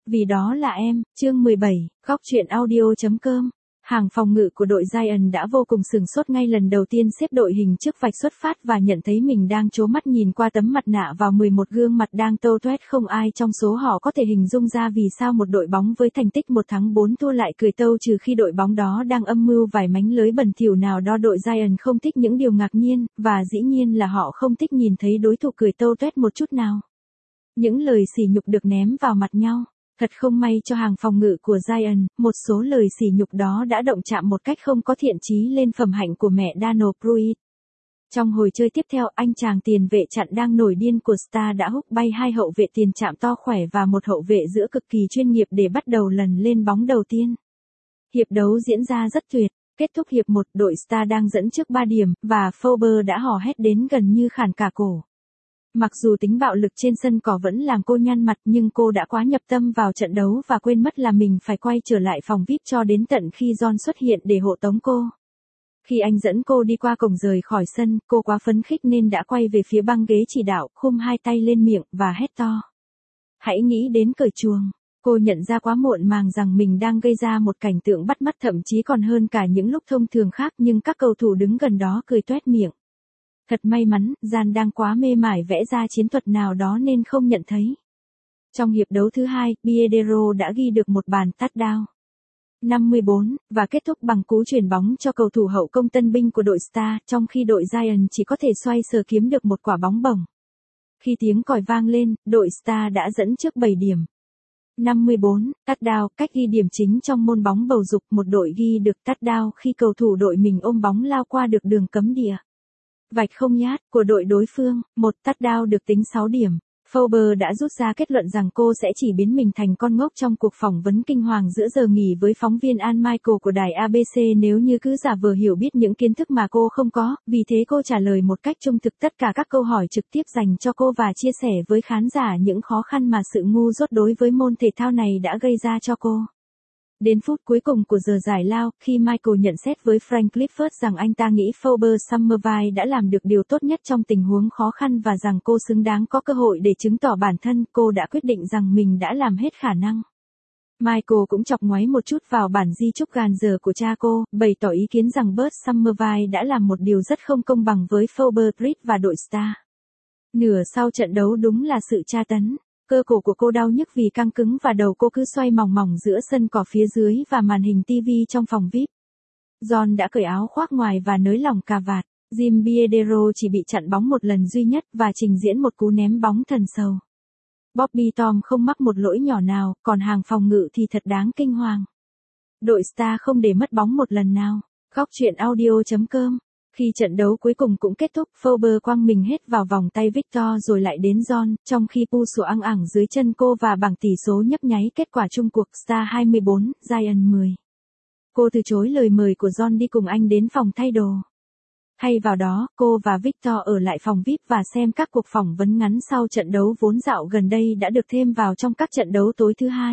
Vì đó là em, chương 17, góc truyện audio.com. Hàng phòng ngự của đội Giants đã vô cùng sửng sốt ngay lần đầu tiên xếp đội hình trước vạch xuất phát và nhận thấy mình đang trố mắt nhìn qua tấm mặt nạ vào 11 gương mặt đang tô toét, không ai trong số họ có thể hình dung ra vì sao một đội bóng với thành tích 1 thắng 4 thua lại cười tâu, trừ khi đội bóng đó đang âm mưu vài mánh lưới bẩn thỉu nào đó. Đội Giants không thích những điều ngạc nhiên, và dĩ nhiên là họ không thích nhìn thấy đối thủ cười tâu toét một chút nào. Những lời sỉ nhục được ném vào mặt nhau. Thật không may cho hàng phòng ngự của Giants, một số lời sỉ nhục đó đã động chạm một cách không có thiện chí lên phẩm hạnh của mẹ Daniel Pruitt. Trong hồi chơi tiếp theo, anh chàng tiền vệ chặn đang nổi điên của Star đã húc bay 2 hậu vệ tiền trạm to khỏe và một hậu vệ giữa cực kỳ chuyên nghiệp để bắt đầu lần lên bóng đầu tiên. Hiệp đấu diễn ra rất tuyệt. Kết thúc hiệp 1, đội Star đang dẫn trước 3 điểm, và Fowler đã hò hét đến gần như khản cả cổ. Mặc dù tính bạo lực trên sân cỏ vẫn làm cô nhăn mặt, nhưng cô đã quá nhập tâm vào trận đấu và quên mất là mình phải quay trở lại phòng VIP cho đến tận khi John xuất hiện để hộ tống cô. Khi anh dẫn cô đi qua cổng rời khỏi sân, cô quá phấn khích nên đã quay về phía băng ghế chỉ đạo, khum 2 tay lên miệng và hét to. Hãy nghĩ đến cởi chuồng. Cô nhận ra quá muộn màng rằng mình đang gây ra một cảnh tượng bắt mắt, thậm chí còn hơn cả những lúc thông thường khác, nhưng các cầu thủ đứng gần đó cười toét miệng. Thật may mắn, Jan đang quá mê mải vẽ ra chiến thuật nào đó nên không nhận thấy. Trong hiệp đấu thứ 2, Piedero đã ghi được một bàn touchdown 54, và kết thúc bằng cú chuyền bóng cho cầu thủ hậu công tân binh của đội Star, trong khi đội Giants chỉ có thể xoay sở kiếm được một quả bóng bổng. Khi tiếng còi vang lên, đội Star đã dẫn trước 7 điểm. 54, touchdown, cách ghi điểm chính trong môn bóng bầu dục. Một đội ghi được touchdown khi cầu thủ đội mình ôm bóng lao qua được đường cấm địa. Vạch không nhát của đội đối phương, một touchdown được tính 6 điểm. Fowler đã rút ra kết luận rằng cô sẽ chỉ biến mình thành con ngốc trong cuộc phỏng vấn kinh hoàng giữa giờ nghỉ với phóng viên Ann Michael của đài ABC nếu như cứ giả vờ hiểu biết những kiến thức mà cô không có, vì thế cô trả lời một cách trung thực tất cả các câu hỏi trực tiếp dành cho cô và chia sẻ với khán giả những khó khăn mà sự ngu dốt đối với môn thể thao này đã gây ra cho cô. Đến phút cuối cùng của giờ giải lao, khi Michael nhận xét với Frank Clifford rằng anh ta nghĩ Fowler Summerville đã làm được điều tốt nhất trong tình huống khó khăn và rằng cô xứng đáng có cơ hội để chứng tỏ bản thân, cô đã quyết định rằng mình đã làm hết khả năng. Michael cũng chọc ngoáy một chút vào bản di chúc gàn giờ của cha cô, bày tỏ ý kiến rằng Bert Summerville đã làm một điều rất không công bằng với Fowler và đội Star. Nửa sau trận đấu đúng là sự tra tấn. Cơ cổ của cô đau nhức vì căng cứng và đầu cô cứ xoay mòng mòng giữa sân cỏ phía dưới và màn hình TV trong phòng VIP. John đã cởi áo khoác ngoài và nới lỏng cà vạt. Jim Piedero chỉ bị chặn bóng một lần duy nhất và trình diễn một cú ném bóng thần sầu. Bobby Tom không mắc một lỗi nhỏ nào, còn hàng phòng ngự thì thật đáng kinh hoàng. Đội Star không để mất bóng một lần nào. Góc truyện audio.com. Khi trận đấu cuối cùng cũng kết thúc, Fowler quăng mình hết vào vòng tay Victor rồi lại đến John, trong khi pu sủa ăng ẳng dưới chân cô và bảng tỷ số nhấp nháy kết quả chung cuộc Star 24, Giants 10. Cô từ chối lời mời của John đi cùng anh đến phòng thay đồ. Thay vào đó, cô và Victor ở lại phòng VIP và xem các cuộc phỏng vấn ngắn sau trận đấu vốn dạo gần đây đã được thêm vào trong các trận đấu tối thứ 2.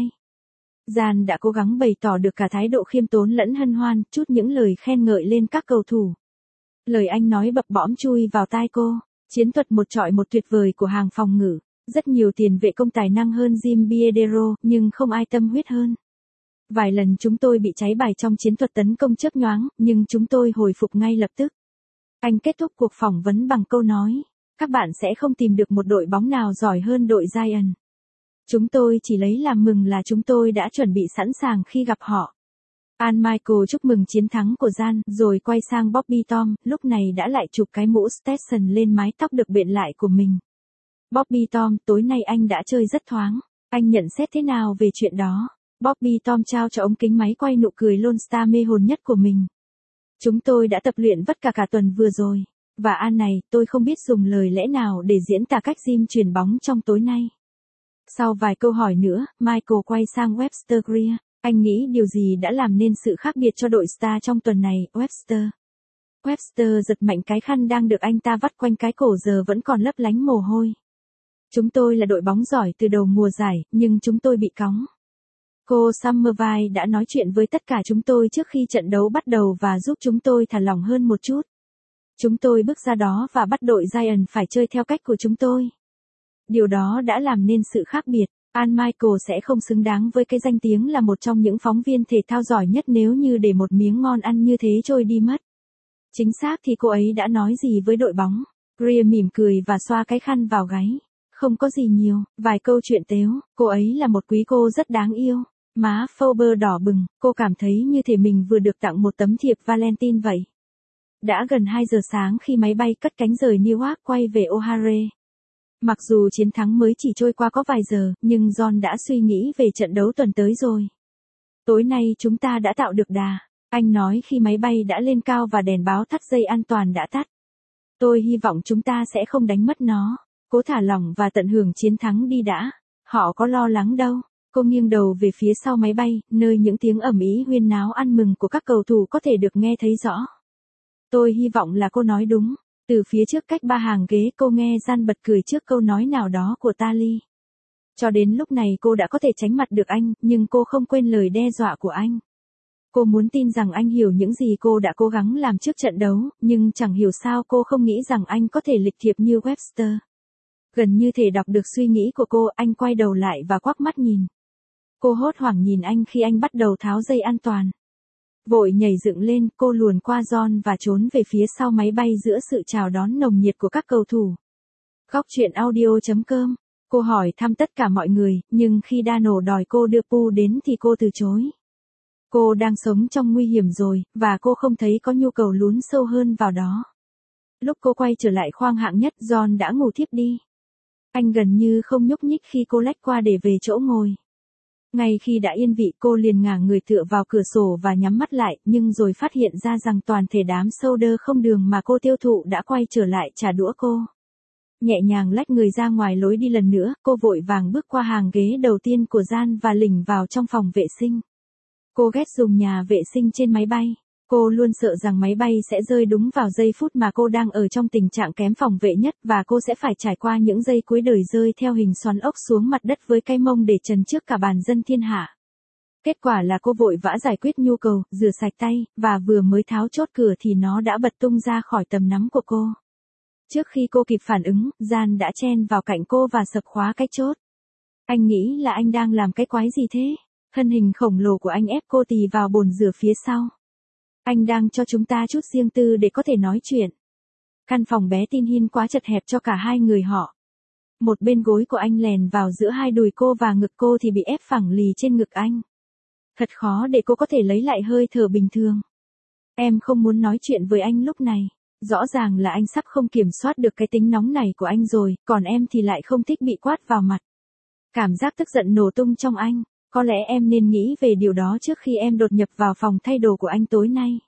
Jan đã cố gắng bày tỏ được cả thái độ khiêm tốn lẫn hân hoan, chút những lời khen ngợi lên các cầu thủ. Lời anh nói bập bõm chui vào tai cô. Chiến thuật một chọi một tuyệt vời của hàng phòng ngự. Rất nhiều tiền vệ công tài năng hơn Jim Piedero, nhưng không ai tâm huyết hơn. Vài lần chúng tôi bị cháy bài trong chiến thuật tấn công chớp nhoáng, nhưng chúng tôi hồi phục ngay lập tức. Anh kết thúc cuộc phỏng vấn bằng câu nói. Các bạn sẽ không tìm được một đội bóng nào giỏi hơn đội Giants. Chúng tôi chỉ lấy làm mừng là chúng tôi đã chuẩn bị sẵn sàng khi gặp họ. Ann Michael chúc mừng chiến thắng của Jan, rồi quay sang Bobby Tom, lúc này đã lại chụp cái mũ Stetson lên mái tóc được biện lại của mình. Bobby Tom, tối nay anh đã chơi rất thoáng. Anh nhận xét thế nào về chuyện đó? Bobby Tom trao cho ống kính máy quay nụ cười Lone Star mê hồn nhất của mình. Chúng tôi đã tập luyện vất cả tuần vừa rồi. Và Ann này, tôi không biết dùng lời lẽ nào để diễn tả cách Jim chuyền bóng trong tối nay. Sau vài câu hỏi nữa, Michael quay sang Webster Greer. Anh nghĩ điều gì đã làm nên sự khác biệt cho đội Star trong tuần này, Webster? Webster giật mạnh cái khăn đang được anh ta vắt quanh cái cổ giờ vẫn còn lấp lánh mồ hôi. Chúng tôi là đội bóng giỏi từ đầu mùa giải, nhưng chúng tôi bị cóng. Cô Summerville đã nói chuyện với tất cả chúng tôi trước khi trận đấu bắt đầu và giúp chúng tôi thả lỏng hơn một chút. Chúng tôi bước ra đó và bắt đội Giants phải chơi theo cách của chúng tôi. Điều đó đã làm nên sự khác biệt. Al Michael sẽ không xứng đáng với cái danh tiếng là một trong những phóng viên thể thao giỏi nhất nếu như để một miếng ngon ăn như thế trôi đi mất. Chính xác thì cô ấy đã nói gì với đội bóng? Greer mỉm cười và xoa cái khăn vào gáy. Không có gì nhiều, vài câu chuyện tếu, cô ấy là một quý cô rất đáng yêu. Má Forbes đỏ bừng, cô cảm thấy như thể mình vừa được tặng một tấm thiệp Valentine vậy. Đã gần 2 giờ sáng khi máy bay cất cánh rời Newark quay về O'Hare. Mặc dù chiến thắng mới chỉ trôi qua có vài giờ, nhưng John đã suy nghĩ về trận đấu tuần tới rồi. Tối nay chúng ta đã tạo được đà, anh nói khi máy bay đã lên cao và đèn báo thắt dây an toàn đã tắt. Tôi hy vọng chúng ta sẽ không đánh mất nó. Cố thả lỏng và tận hưởng chiến thắng đi đã. Họ có lo lắng đâu. Cô nghiêng đầu về phía sau máy bay, nơi những tiếng ầm ĩ huyên náo ăn mừng của các cầu thủ có thể được nghe thấy rõ. Tôi hy vọng là cô nói đúng. Từ phía trước cách 3 hàng ghế cô nghe Jan bật cười trước câu nói nào đó của Tali. Cho đến lúc này cô đã có thể tránh mặt được anh, nhưng cô không quên lời đe dọa của anh. Cô muốn tin rằng anh hiểu những gì cô đã cố gắng làm trước trận đấu, nhưng chẳng hiểu sao cô không nghĩ rằng anh có thể lịch thiệp như Webster. Gần như thể đọc được suy nghĩ của cô, anh quay đầu lại và quắc mắt nhìn. Cô hốt hoảng nhìn anh khi anh bắt đầu tháo dây an toàn. Vội nhảy dựng lên, cô luồn qua John và trốn về phía sau máy bay giữa sự chào đón nồng nhiệt của các cầu thủ. Góc truyện audio.com. Cô hỏi thăm tất cả mọi người, nhưng khi Dano đòi cô đưa Pu đến thì cô từ chối. Cô đang sống trong nguy hiểm rồi, và cô không thấy có nhu cầu lún sâu hơn vào đó. Lúc cô quay trở lại khoang hạng nhất, John đã ngủ thiếp đi. Anh gần như không nhúc nhích khi cô lách qua để về chỗ ngồi. Ngay khi đã yên vị cô liền ngả người tựa vào cửa sổ và nhắm mắt lại, nhưng rồi phát hiện ra rằng toàn thể đám soda không đường mà cô tiêu thụ đã quay trở lại trả đũa cô. Nhẹ nhàng lách người ra ngoài lối đi lần nữa, cô vội vàng bước qua hàng ghế đầu tiên của Jan và lỉnh vào trong phòng vệ sinh. Cô ghét dùng nhà vệ sinh trên máy bay. Cô luôn sợ rằng máy bay sẽ rơi đúng vào giây phút mà cô đang ở trong tình trạng kém phòng vệ nhất và cô sẽ phải trải qua những giây cuối đời rơi theo hình xoắn ốc xuống mặt đất với cái mông để trần trước cả bàn dân thiên hạ. Kết quả là cô vội vã giải quyết nhu cầu, rửa sạch tay, và vừa mới tháo chốt cửa thì nó đã bật tung ra khỏi tầm nắm của cô. Trước khi cô kịp phản ứng, Jan đã chen vào cạnh cô và sập khóa cái chốt. Anh nghĩ là anh đang làm cái quái gì thế? Thân hình khổng lồ của anh ép cô tì vào bồn rửa phía sau. Anh đang cho chúng ta chút riêng tư để có thể nói chuyện. Căn phòng bé tin hin quá chật hẹp cho cả hai người họ. Một bên gối của anh lèn vào giữa hai đùi cô và ngực cô thì bị ép phẳng lì trên ngực anh. Thật khó để cô có thể lấy lại hơi thở bình thường. Em không muốn nói chuyện với anh lúc này. Rõ ràng là anh sắp không kiểm soát được cái tính nóng này của anh rồi, còn em thì lại không thích bị quát vào mặt. Cảm giác tức giận nổ tung trong anh. Có lẽ em nên nghĩ về điều đó trước khi em đột nhập vào phòng thay đồ của anh tối nay.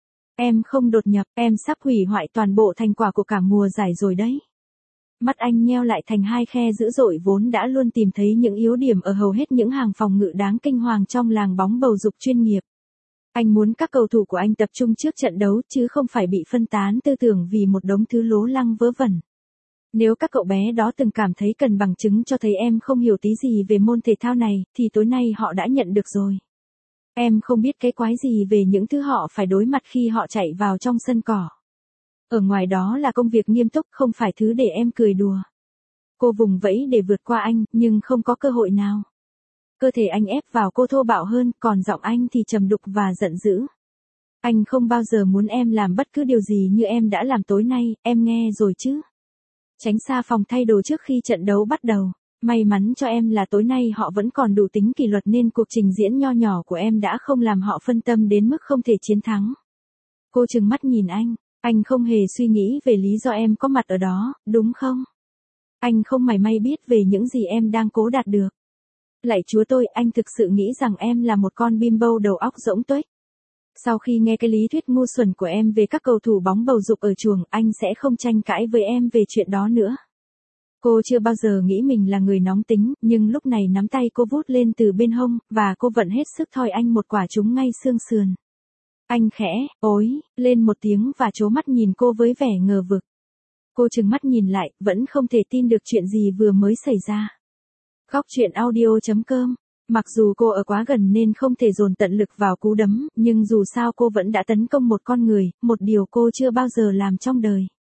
Em không đột nhập, em sắp hủy hoại toàn bộ thành quả của cả mùa giải rồi đấy. Mắt anh nheo lại thành hai khe dữ dội vốn đã luôn tìm thấy những yếu điểm ở hầu hết những hàng phòng ngự đáng kinh hoàng trong làng bóng bầu dục chuyên nghiệp. Anh muốn các cầu thủ của anh tập trung trước trận đấu chứ không phải bị phân tán tư tưởng vì một đống thứ lố lăng vớ vẩn. Nếu các cậu bé đó từng cảm thấy cần bằng chứng cho thấy em không hiểu tí gì về môn thể thao này, thì tối nay họ đã nhận được rồi. Em không biết cái quái gì về những thứ họ phải đối mặt khi họ chạy vào trong sân cỏ. Ở ngoài đó là công việc nghiêm túc, không phải thứ để em cười đùa. Cô vùng vẫy để vượt qua anh, nhưng không có cơ hội nào. Cơ thể anh ép vào cô thô bạo hơn, còn giọng anh thì trầm đục và giận dữ. Anh không bao giờ muốn em làm bất cứ điều gì như em đã làm tối nay, em nghe rồi chứ. Tránh xa phòng thay đồ trước khi trận đấu bắt đầu. May mắn cho em là tối nay họ vẫn còn đủ tính kỷ luật nên cuộc trình diễn nho nhỏ của em đã không làm họ phân tâm đến mức không thể chiến thắng. Cô trừng mắt nhìn anh không hề suy nghĩ về lý do em có mặt ở đó, đúng không? Anh không mảy may biết về những gì em đang cố đạt được. Lạy Chúa tôi, anh thực sự nghĩ rằng em là một con bimbo đầu óc rỗng tuếch. Sau khi nghe cái lý thuyết ngu xuẩn của em về các cầu thủ bóng bầu dục ở chuồng, anh sẽ không tranh cãi với em về chuyện đó nữa. Cô chưa bao giờ nghĩ mình là người nóng tính, nhưng lúc này nắm tay cô vút lên từ bên hông, và cô vận hết sức thoi anh một quả trúng ngay xương sườn. Anh khẽ, ối, lên một tiếng và trố mắt nhìn cô với vẻ ngờ vực. Cô trừng mắt nhìn lại, vẫn không thể tin được chuyện gì vừa mới xảy ra. Góc truyện audio.com. Mặc dù cô ở quá gần nên không thể dồn tận lực vào cú đấm, nhưng dù sao cô vẫn đã tấn công một con người, một điều cô chưa bao giờ làm trong đời.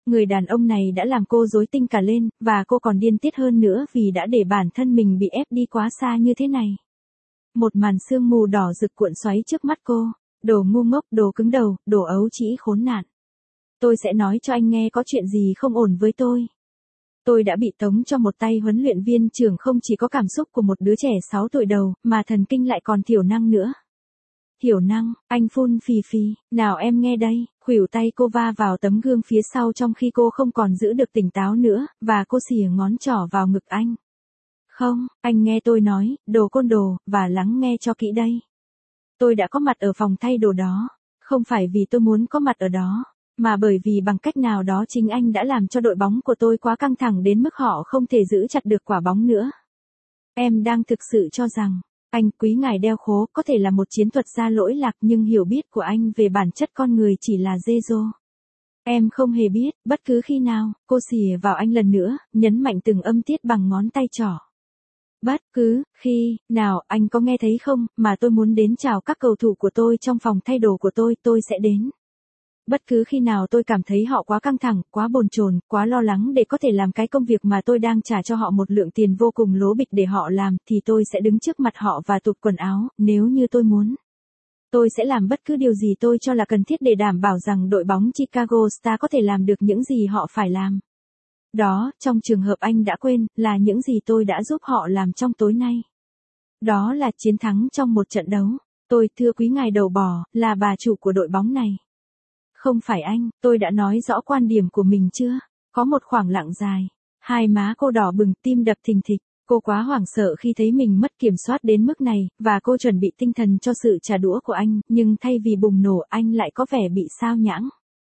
Người đàn ông này đã làm cô rối tinh cả lên, và cô còn điên tiết hơn nữa vì đã để bản thân mình bị ép đi quá xa như thế này. Một màn sương mù đỏ rực cuộn xoáy trước mắt cô. Đồ ngu ngốc, đồ cứng đầu, đồ ấu trĩ khốn nạn. Tôi sẽ nói cho anh nghe có chuyện gì không ổn với tôi. Tôi đã bị tống cho một tay huấn luyện viên trưởng không chỉ có cảm xúc của một đứa trẻ 6 tuổi đầu, mà thần kinh lại còn thiểu năng nữa. Thiểu năng, anh phun phì phì, nào em nghe đây, khuỷu tay cô va vào tấm gương phía sau trong khi cô không còn giữ được tỉnh táo nữa, và cô xỉa ngón trỏ vào ngực anh. Không, anh nghe tôi nói, đồ côn đồ, và lắng nghe cho kỹ đây. Tôi đã có mặt ở phòng thay đồ đó, không phải vì tôi muốn có mặt ở đó, mà bởi vì bằng cách nào đó chính anh đã làm cho đội bóng của tôi quá căng thẳng đến mức họ không thể giữ chặt được quả bóng nữa. Em đang thực sự cho rằng, anh quý ngài đeo khố có thể là một chiến thuật gia lỗi lạc, nhưng hiểu biết của anh về bản chất con người chỉ là dê dô. Em không hề biết, bất cứ khi nào, cô xỉa vào anh lần nữa, nhấn mạnh từng âm tiết bằng ngón tay trỏ. Bất cứ khi nào anh có nghe thấy không, mà tôi muốn đến chào các cầu thủ của tôi trong phòng thay đồ của tôi sẽ đến. Bất cứ khi nào tôi cảm thấy họ quá căng thẳng, quá bồn chồn, quá lo lắng để có thể làm cái công việc mà tôi đang trả cho họ một lượng tiền vô cùng lố bịch để họ làm, thì tôi sẽ đứng trước mặt họ và tụt quần áo, nếu như tôi muốn. Tôi sẽ làm bất cứ điều gì tôi cho là cần thiết để đảm bảo rằng đội bóng Chicago Star có thể làm được những gì họ phải làm. Đó, trong trường hợp anh đã quên, là những gì tôi đã giúp họ làm trong tối nay. Đó là chiến thắng trong một trận đấu. Tôi thưa quý ngài đầu bò, là bà chủ của đội bóng này. Không phải anh, tôi đã nói rõ quan điểm của mình chưa? Có một khoảng lặng dài. Hai má cô đỏ bừng, tim đập thình thịch. Cô quá hoảng sợ khi thấy mình mất kiểm soát đến mức này, và cô chuẩn bị tinh thần cho sự trả đũa của anh, nhưng thay vì bùng nổ anh lại có vẻ bị sao nhãng.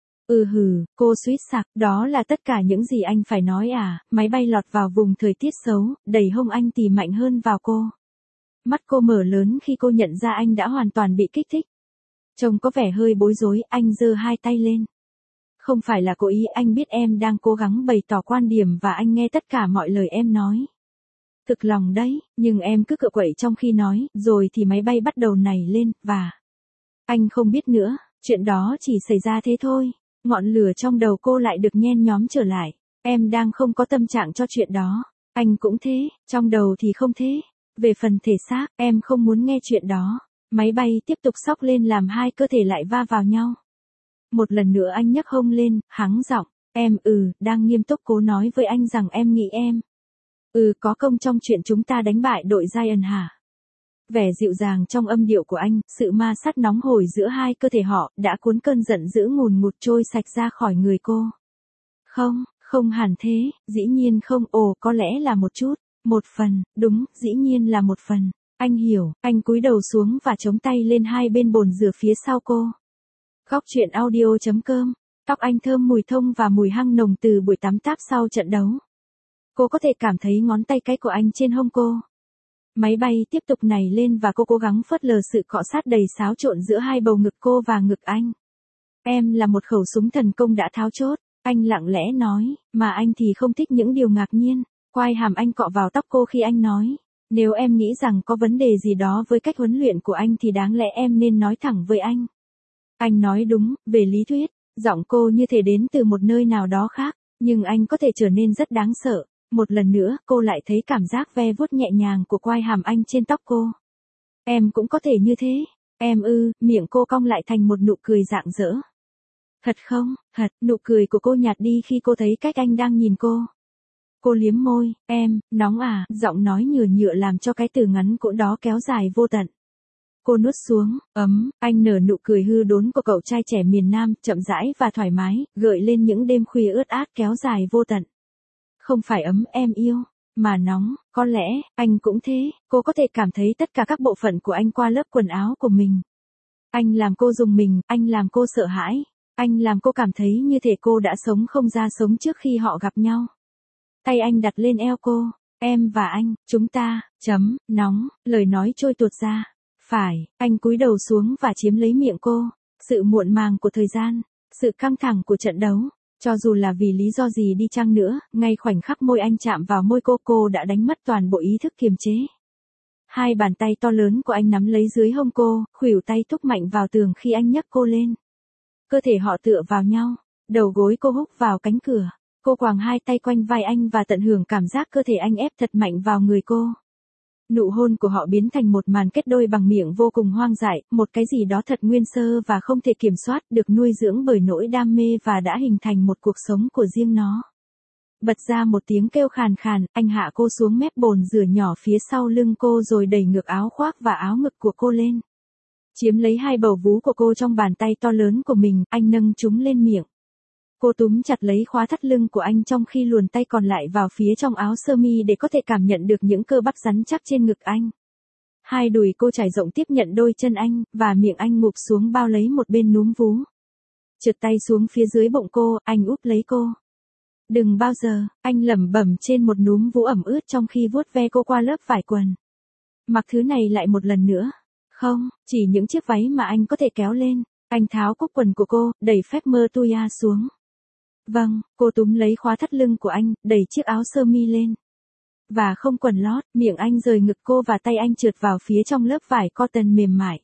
Cô suýt sặc, đó là tất cả những gì anh phải nói à? Máy bay lọt vào vùng thời tiết xấu, đẩy hông anh tì mạnh hơn vào cô. Mắt cô mở lớn khi cô nhận ra anh đã hoàn toàn bị kích thích. Trông có vẻ hơi bối rối, anh giơ hai tay lên. Không phải là cố ý, anh biết em đang cố gắng bày tỏ quan điểm và anh nghe tất cả mọi lời em nói. Thực lòng đấy, nhưng em cứ cựa quậy trong khi nói, rồi thì máy bay bắt đầu nảy lên, và... Anh không biết nữa, chuyện đó chỉ xảy ra thế thôi. Ngọn lửa trong đầu cô lại được nhen nhóm trở lại. Em đang không có tâm trạng cho chuyện đó. Anh cũng thế, trong đầu thì không thế. Về phần thể xác, em không muốn nghe chuyện đó. Máy bay tiếp tục xóc lên làm hai cơ thể lại va vào nhau. Một lần nữa anh nhấc hông lên, hắng giọng. Em đang nghiêm túc cố nói với anh rằng em nghĩ em. Có công trong chuyện chúng ta đánh bại đội Giant hả? Vẻ dịu dàng trong âm điệu của anh, sự ma sát nóng hổi giữa hai cơ thể họ, đã cuốn cơn giận dữ ngùn ngụt trôi sạch ra khỏi người cô. Không hẳn thế, dĩ nhiên không, có lẽ là một chút, một phần, đúng, dĩ nhiên là một phần. Anh hiểu, anh cúi đầu xuống và chống tay lên hai bên bồn rửa phía sau cô. Góc truyện audio.com, tóc anh thơm mùi thông và mùi hăng nồng từ buổi tắm táp sau trận đấu. Cô có thể cảm thấy ngón tay cái của anh trên hông cô. Máy bay tiếp tục nảy lên và cô cố gắng phớt lờ sự cọ sát đầy xáo trộn giữa hai bầu ngực cô và ngực anh. Em là một khẩu súng thần công đã tháo chốt, anh lặng lẽ nói, mà anh thì không thích những điều ngạc nhiên. Quai hàm anh cọ vào tóc cô khi anh nói, nếu em nghĩ rằng có vấn đề gì đó với cách huấn luyện của anh thì đáng lẽ em nên nói thẳng với anh. Anh nói đúng, về lý thuyết, giọng cô như thể đến từ một nơi nào đó khác, nhưng anh có thể trở nên rất đáng sợ. Một lần nữa, cô lại thấy cảm giác ve vuốt nhẹ nhàng của quai hàm anh trên tóc cô. Em cũng có thể như thế. Em miệng cô cong lại thành một nụ cười rạng rỡ. Thật không? Thật, nụ cười của cô nhạt đi khi cô thấy cách anh đang nhìn cô. Cô liếm môi, em, nóng à, giọng nói nhựa nhựa làm cho cái từ ngắn cỗ đó kéo dài vô tận. Cô nuốt xuống, anh nở nụ cười hư đốn của cậu trai trẻ miền Nam, chậm rãi và thoải mái, gợi lên những đêm khuya ướt át kéo dài vô tận. Không phải ấm em yêu, mà nóng, có lẽ, anh cũng thế, cô có thể cảm thấy tất cả các bộ phận của anh qua lớp quần áo của mình. Anh làm cô rùng mình, anh làm cô sợ hãi, anh làm cô cảm thấy như thể cô đã sống không ra sống trước khi họ gặp nhau. Tay anh đặt lên eo cô, em và anh, chúng ta, nóng, lời nói trôi tuột ra. Phải, anh cúi đầu xuống và chiếm lấy miệng cô, sự muộn màng của thời gian, sự căng thẳng của trận đấu. Cho dù là vì lý do gì đi chăng nữa, ngay khoảnh khắc môi anh chạm vào môi cô đã đánh mất toàn bộ ý thức kiềm chế. Hai bàn tay to lớn của anh nắm lấy dưới hông cô, khuỷu tay thúc mạnh vào tường khi anh nhấc cô lên. Cơ thể họ tựa vào nhau, Đầu gối cô húc vào cánh cửa. Cô quàng hai tay quanh vai anh và tận hưởng cảm giác cơ thể anh ép thật mạnh vào người cô. Nụ hôn của họ biến thành một màn kết đôi bằng miệng vô cùng hoang dại, một cái gì đó thật nguyên sơ và không thể kiểm soát, được nuôi dưỡng bởi nỗi đam mê và đã hình thành một cuộc sống của riêng nó. Bật ra một tiếng kêu khàn khàn, anh hạ cô xuống mép bồn rửa nhỏ phía sau lưng cô rồi đẩy ngược áo khoác và áo ngực của cô lên. Chiếm lấy hai bầu vú của cô trong bàn tay to lớn của mình, anh nâng chúng lên miệng. Cô túm chặt lấy khóa thắt lưng của anh trong khi luồn tay còn lại vào phía trong áo sơ mi để có thể cảm nhận được những cơ bắp rắn chắc trên ngực anh. Hai đùi cô trải rộng tiếp nhận đôi chân anh, và miệng anh ngụp xuống bao lấy một bên núm vú. Trượt tay xuống phía dưới bụng cô, anh úp lấy cô. Đừng bao giờ, anh lẩm bẩm trên một núm vú ẩm ướt trong khi vuốt ve cô qua lớp vải quần. Mặc thứ này lại một lần nữa. Không, chỉ những chiếc váy mà anh có thể kéo lên. Anh tháo cúc quần của cô, đẩy phép mơ tuya xuống. Vâng, cô túm lấy khóa thắt lưng của anh, đẩy chiếc áo sơ mi lên. Và không quần lót, miệng anh rời ngực cô và tay anh trượt vào phía trong lớp vải cotton mềm mại.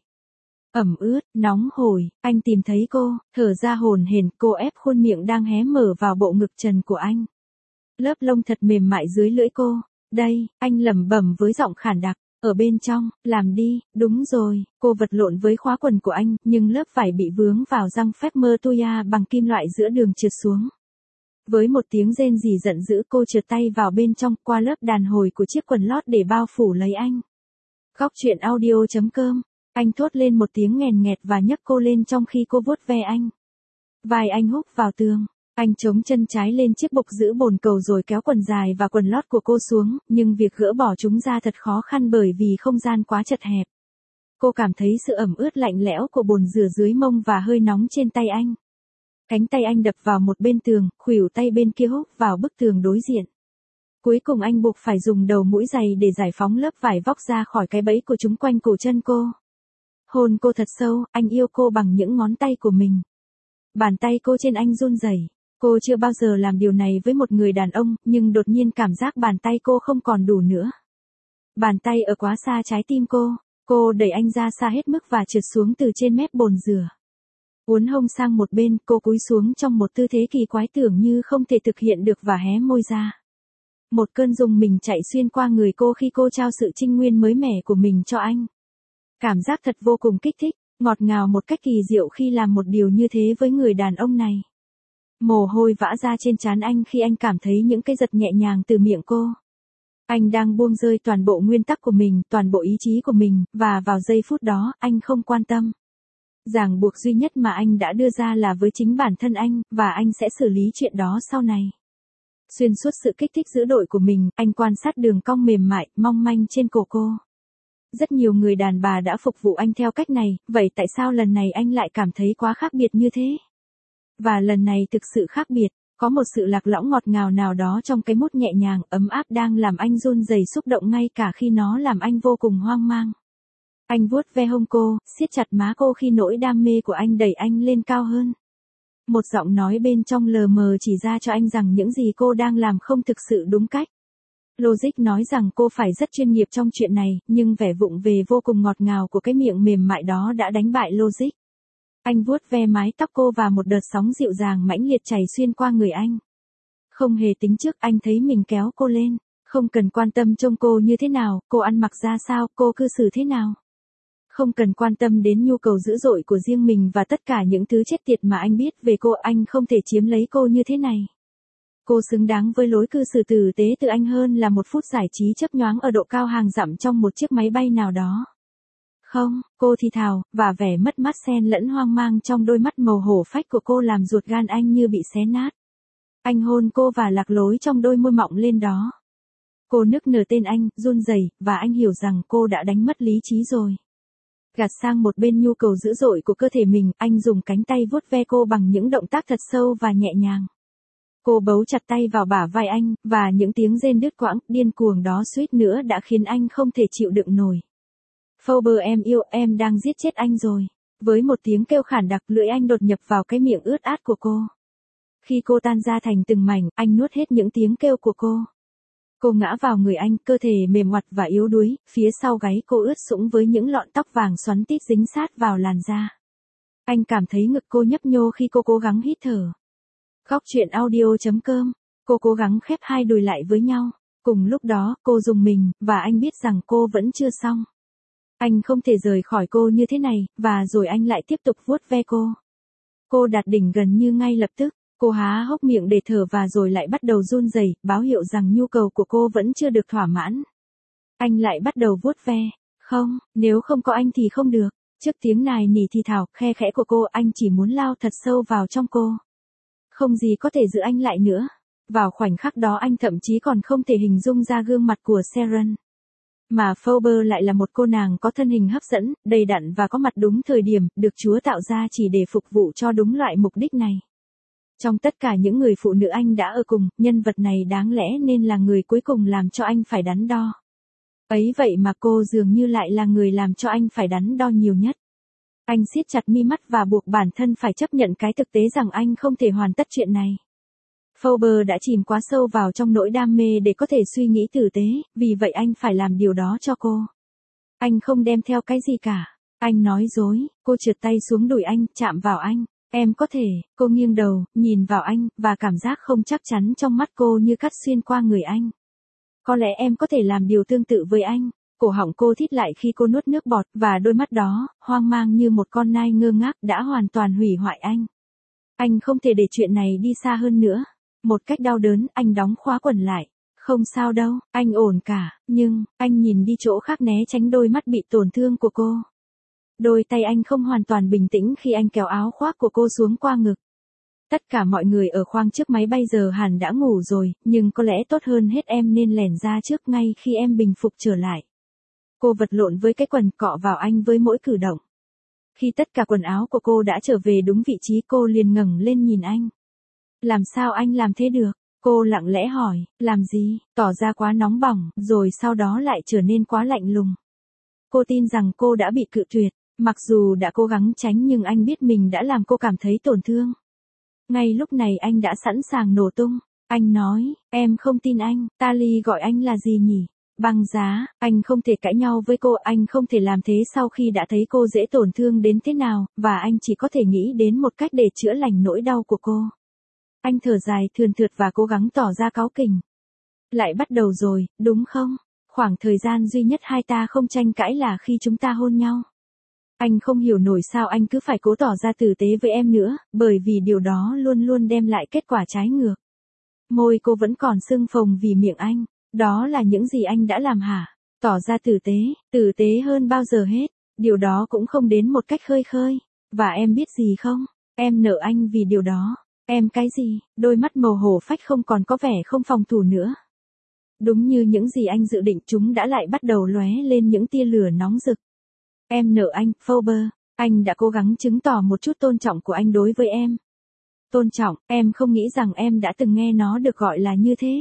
Ẩm ướt, nóng hổi, anh tìm thấy cô, thở ra hổn hển, cô ép khuôn miệng đang hé mở vào bộ ngực trần của anh. Lớp lông thật mềm mại dưới lưỡi cô. Đây, anh lẩm bẩm với giọng khản đặc. Ở bên trong, làm đi, đúng rồi, cô vật lộn với khóa quần của anh, nhưng lớp vải bị vướng vào răng phép mơ tuya bằng kim loại giữa đường trượt xuống. Với một tiếng rên rỉ giận dữ cô trượt tay vào bên trong qua lớp đàn hồi của chiếc quần lót để bao phủ lấy anh. Góc truyện audio.com, anh thốt lên một tiếng nghèn nghẹt và nhấc cô lên trong khi cô vuốt ve anh. Vai anh húc vào tường. Anh chống chân trái lên chiếc bục giữ bồn cầu rồi kéo quần dài và quần lót của cô xuống, nhưng việc gỡ bỏ chúng ra thật khó khăn bởi vì không gian quá chật hẹp. Cô cảm thấy sự ẩm ướt lạnh lẽo của bồn rửa dưới mông và hơi nóng trên tay anh. Cánh tay anh đập vào một bên tường, khuỷu tay bên kia húc vào bức tường đối diện. Cuối cùng anh buộc phải dùng đầu mũi giày để giải phóng lớp vải vóc ra khỏi cái bẫy của chúng quanh cổ chân cô. Hôn cô thật sâu, anh yêu cô bằng những ngón tay của mình. Bàn tay cô trên anh run rẩy. Cô chưa bao giờ làm điều này với một người đàn ông, nhưng đột nhiên cảm giác bàn tay cô không còn đủ nữa. Bàn tay ở quá xa trái tim cô đẩy anh ra xa hết mức và trượt xuống từ trên mép bồn rửa. Uốn hông sang một bên, cô cúi xuống trong một tư thế kỳ quái tưởng như không thể thực hiện được và hé môi ra. Một cơn rùng mình chạy xuyên qua người cô khi cô trao sự trinh nguyên mới mẻ của mình cho anh. Cảm giác thật vô cùng kích thích, ngọt ngào một cách kỳ diệu khi làm một điều như thế với người đàn ông này. Mồ hôi vã ra trên trán anh khi anh cảm thấy những cái giật nhẹ nhàng từ miệng cô. Anh đang buông rơi toàn bộ nguyên tắc của mình, toàn bộ ý chí của mình, và vào giây phút đó, anh không quan tâm. Ràng buộc duy nhất mà anh đã đưa ra là với chính bản thân anh, và anh sẽ xử lý chuyện đó sau này. Xuyên suốt sự kích thích dữ dội của mình, anh quan sát đường cong mềm mại, mong manh trên cổ cô. Rất nhiều người đàn bà đã phục vụ anh theo cách này, vậy tại sao lần này anh lại cảm thấy quá khác biệt như thế? Và lần này thực sự khác biệt, có một sự lạc lõng ngọt ngào nào đó trong cái mút nhẹ nhàng, ấm áp đang làm anh run rẩy xúc động ngay cả khi nó làm anh vô cùng hoang mang. Anh vuốt ve hông cô, siết chặt má cô khi nỗi đam mê của anh đẩy anh lên cao hơn. Một giọng nói bên trong lờ mờ chỉ ra cho anh rằng những gì cô đang làm không thực sự đúng cách. Logic nói rằng cô phải rất chuyên nghiệp trong chuyện này, nhưng vẻ vụng về vô cùng ngọt ngào của cái miệng mềm mại đó đã đánh bại logic. Anh vuốt ve mái tóc cô và một đợt sóng dịu dàng mãnh liệt chảy xuyên qua người anh. Không hề tính trước, anh thấy mình kéo cô lên. Không cần quan tâm trông cô như thế nào, cô ăn mặc ra sao, cô cư xử thế nào. Không cần quan tâm đến nhu cầu dữ dội của riêng mình và tất cả những thứ chết tiệt mà anh biết về cô, anh không thể chiếm lấy cô như thế này. Cô xứng đáng với lối cư xử tử tế từ anh hơn là một phút giải trí chớp nhoáng ở độ cao hàng dặm trong một chiếc máy bay nào đó. Không, cô thì thào, và vẻ mất mát xen lẫn hoang mang trong đôi mắt màu hổ phách của cô làm ruột gan anh như bị xé nát. Anh hôn cô và lạc lối trong đôi môi mọng lên đó. Cô nức nở tên anh, run rẩy, và anh hiểu rằng cô đã đánh mất lý trí rồi. Gạt sang một bên nhu cầu dữ dội của cơ thể mình, anh dùng cánh tay vuốt ve cô bằng những động tác thật sâu và nhẹ nhàng. Cô bấu chặt tay vào bả vai anh, và những tiếng rên đứt quãng, điên cuồng đó suýt nữa đã khiến anh không thể chịu đựng nổi. Phoebe em yêu, em đang giết chết anh rồi. Với một tiếng kêu khản đặc, lưỡi anh đột nhập vào cái miệng ướt át của cô. Khi cô tan ra thành từng mảnh, anh nuốt hết những tiếng kêu của cô. Cô ngã vào người anh, cơ thể mềm ngoặt và yếu đuối, phía sau gáy cô ướt sũng với những lọn tóc vàng xoắn tít dính sát vào làn da. Anh cảm thấy ngực cô nhấp nhô khi cô cố gắng hít thở. Góc truyện audio.com. Cô cố gắng khép hai đùi lại với nhau. Cùng lúc đó, cô rùng mình, và anh biết rằng cô vẫn chưa xong. Anh không thể rời khỏi cô như thế này, và rồi anh lại tiếp tục vuốt ve cô. Cô đạt đỉnh gần như ngay lập tức. Cô há hốc miệng để thở và rồi lại bắt đầu run rẩy, báo hiệu rằng nhu cầu của cô vẫn chưa được thỏa mãn. Anh lại bắt đầu vuốt ve. Không, nếu không có anh thì không được. Trước tiếng nài nỉ thì thào, khe khẽ của cô, anh chỉ muốn lao thật sâu vào trong cô. Không gì có thể giữ anh lại nữa. Vào khoảnh khắc đó anh thậm chí còn không thể hình dung ra gương mặt của Sharon. Mà Phoebe lại là một cô nàng có thân hình hấp dẫn, đầy đặn và có mặt đúng thời điểm, được Chúa tạo ra chỉ để phục vụ cho đúng loại mục đích này. Trong tất cả những người phụ nữ anh đã ở cùng, nhân vật này đáng lẽ nên là người cuối cùng làm cho anh phải đắn đo. Ấy vậy mà cô dường như lại là người làm cho anh phải đắn đo nhiều nhất. Anh siết chặt mi mắt và buộc bản thân phải chấp nhận cái thực tế rằng anh không thể hoàn tất chuyện này. Phoebe đã chìm quá sâu vào trong nỗi đam mê để có thể suy nghĩ tử tế, vì vậy anh phải làm điều đó cho cô. Anh không đem theo cái gì cả. Anh nói dối, cô trượt tay xuống đùi anh, chạm vào anh. Em có thể, cô nghiêng đầu, nhìn vào anh, và cảm giác không chắc chắn trong mắt cô như cắt xuyên qua người anh. Có lẽ em có thể làm điều tương tự với anh. Cổ họng cô thít lại khi cô nuốt nước bọt, và đôi mắt đó, hoang mang như một con nai ngơ ngác, đã hoàn toàn hủy hoại anh. Anh không thể để chuyện này đi xa hơn nữa. Một cách đau đớn, anh đóng khóa quần lại. Không sao đâu, anh ổn cả, nhưng, anh nhìn đi chỗ khác né tránh đôi mắt bị tổn thương của cô. Đôi tay anh không hoàn toàn bình tĩnh khi anh kéo áo khoác của cô xuống qua ngực. Tất cả mọi người ở khoang trước máy bay giờ hẳn đã ngủ rồi, nhưng có lẽ tốt hơn hết em nên lẻn ra trước ngay khi em bình phục trở lại. Cô vật lộn với cái quần, cọ vào anh với mỗi cử động. Khi tất cả quần áo của cô đã trở về đúng vị trí, cô liền ngẩng lên nhìn anh. Làm sao anh làm thế được? Cô lặng lẽ hỏi, làm gì? Tỏ ra quá nóng bỏng, rồi sau đó lại trở nên quá lạnh lùng. Cô tin rằng cô đã bị cự tuyệt, mặc dù đã cố gắng tránh nhưng anh biết mình đã làm cô cảm thấy tổn thương. Ngay lúc này anh đã sẵn sàng nổ tung. Anh nói, em không tin anh, Tali gọi anh là gì nhỉ? Băng giá, anh không thể cãi nhau với cô, anh không thể làm thế sau khi đã thấy cô dễ tổn thương đến thế nào, và anh chỉ có thể nghĩ đến một cách để chữa lành nỗi đau của cô. Anh thở dài thườn thượt và cố gắng tỏ ra cáu kỉnh. Lại bắt đầu rồi, đúng không? Khoảng thời gian duy nhất hai ta không tranh cãi là khi chúng ta hôn nhau. Anh không hiểu nổi sao anh cứ phải cố tỏ ra tử tế với em nữa, bởi vì điều đó luôn luôn đem lại kết quả trái ngược. Môi cô vẫn còn sưng phồng vì miệng anh. Đó là những gì anh đã làm hả? Tỏ ra tử tế hơn bao giờ hết. Điều đó cũng không đến một cách khơi khơi. Và em biết gì không? Em nợ anh vì điều đó. Em cái gì? Đôi mắt màu hổ phách không còn có vẻ không phòng thủ nữa. Đúng như những gì anh dự định, chúng đã lại bắt đầu lóe lên những tia lửa nóng rực. Em nợ anh, Phoebe. Anh đã cố gắng chứng tỏ một chút tôn trọng của anh đối với em. Tôn trọng, em không nghĩ rằng em đã từng nghe nó được gọi là như thế.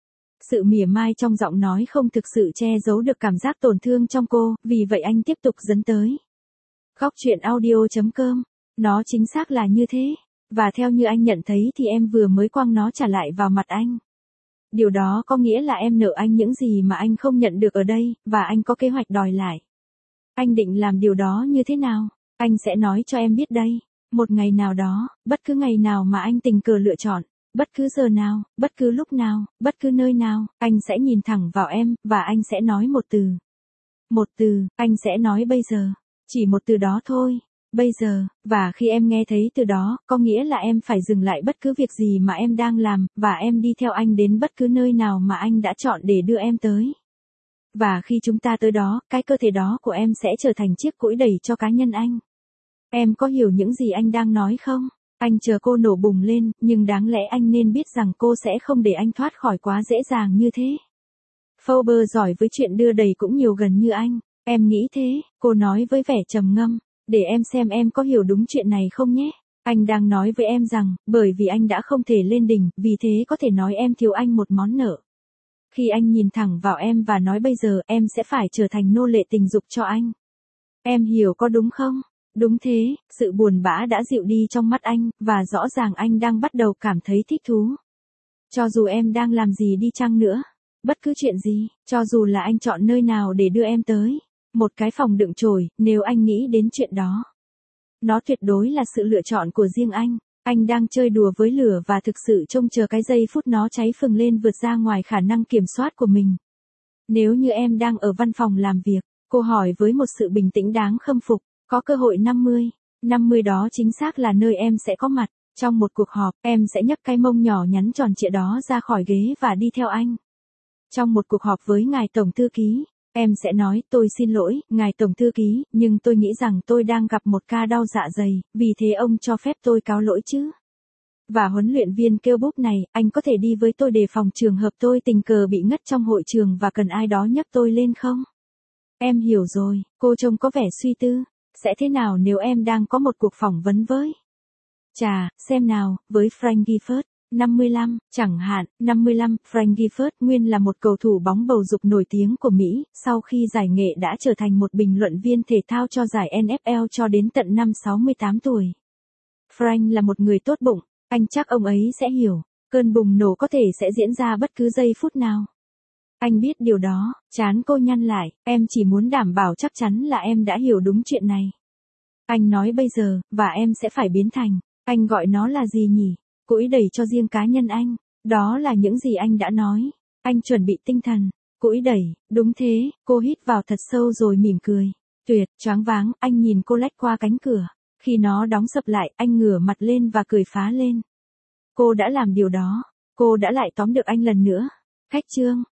Sự mỉa mai trong giọng nói không thực sự che giấu được cảm giác tổn thương trong cô, vì vậy anh tiếp tục dẫn tới. Góc truyện audio.com. Nó chính xác là như thế. Và theo như anh nhận thấy thì em vừa mới quăng nó trả lại vào mặt anh. Điều đó có nghĩa là em nợ anh những gì mà anh không nhận được ở đây, và anh có kế hoạch đòi lại. Anh định làm điều đó như thế nào? Anh sẽ nói cho em biết đây. Một ngày nào đó, bất cứ ngày nào mà anh tình cờ lựa chọn, bất cứ giờ nào, bất cứ lúc nào, bất cứ nơi nào, anh sẽ nhìn thẳng vào em, và anh sẽ nói một từ. Một từ, anh sẽ nói bây giờ. Chỉ một từ đó thôi. Bây giờ, và khi em nghe thấy từ đó, có nghĩa là em phải dừng lại bất cứ việc gì mà em đang làm, và em đi theo anh đến bất cứ nơi nào mà anh đã chọn để đưa em tới. Và khi chúng ta tới đó, cái cơ thể đó của em sẽ trở thành chiếc cũi đẩy cho cá nhân anh. Em có hiểu những gì anh đang nói không? Anh chờ cô nổ bùng lên, nhưng đáng lẽ anh nên biết rằng cô sẽ không để anh thoát khỏi quá dễ dàng như thế. Phoebe giỏi với chuyện đưa đẩy cũng nhiều gần như anh. Em nghĩ thế, cô nói với vẻ trầm ngâm. Để em xem em có hiểu đúng chuyện này không nhé. Anh đang nói với em rằng, bởi vì anh đã không thể lên đỉnh, vì thế có thể nói em thiếu anh một món nợ. Khi anh nhìn thẳng vào em và nói bây giờ em sẽ phải trở thành nô lệ tình dục cho anh. Em hiểu có đúng không? Đúng thế, sự buồn bã đã dịu đi trong mắt anh, và rõ ràng anh đang bắt đầu cảm thấy thích thú. Cho dù em đang làm gì đi chăng nữa, bất cứ chuyện gì, cho dù là anh chọn nơi nào để đưa em tới, một cái phòng đựng chổi, nếu anh nghĩ đến chuyện đó. Nó tuyệt đối là sự lựa chọn của riêng anh. Anh đang chơi đùa với lửa và thực sự trông chờ cái giây phút nó cháy phừng lên vượt ra ngoài khả năng kiểm soát của mình. Nếu như em đang ở văn phòng làm việc, cô hỏi với một sự bình tĩnh đáng khâm phục, có cơ hội 50. 50 đó chính xác là nơi em sẽ có mặt. Trong một cuộc họp, em sẽ nhấc cái mông nhỏ nhắn tròn trịa đó ra khỏi ghế và đi theo anh. Trong một cuộc họp với ngài tổng thư ký, em sẽ nói, tôi xin lỗi, ngài tổng thư ký, nhưng tôi nghĩ rằng tôi đang gặp một ca đau dạ dày, vì thế ông cho phép tôi cáo lỗi chứ. Và huấn luyện viên kêu búp này, anh có thể đi với tôi đề phòng trường hợp tôi tình cờ bị ngất trong hội trường và cần ai đó nhấc tôi lên không? Em hiểu rồi, cô trông có vẻ suy tư. Sẽ thế nào nếu em đang có một cuộc phỏng vấn với? Chà, xem nào, với Frank Gifford, 55, chẳng hạn, 55, Frank Gifford nguyên là một cầu thủ bóng bầu dục nổi tiếng của Mỹ, sau khi giải nghệ đã trở thành một bình luận viên thể thao cho giải NFL cho đến tận năm 68 tuổi. Frank là một người tốt bụng, anh chắc ông ấy sẽ hiểu, cơn bùng nổ có thể sẽ diễn ra bất cứ giây phút nào. Anh biết điều đó, trán cô nhăn lại, em chỉ muốn đảm bảo chắc chắn là em đã hiểu đúng chuyện này. Anh nói bây giờ, và em sẽ phải biến thành, anh gọi nó là gì nhỉ? Cũi đẩy cho riêng cá nhân anh, đó là những gì anh đã nói. Anh chuẩn bị tinh thần, cũi đẩy, đúng thế, cô hít vào thật sâu rồi mỉm cười. Tuyệt, choáng váng, anh nhìn cô lách qua cánh cửa. Khi nó đóng sập lại, anh ngửa mặt lên và cười phá lên. Cô đã làm điều đó, cô đã lại tóm được anh lần nữa. Khách trương.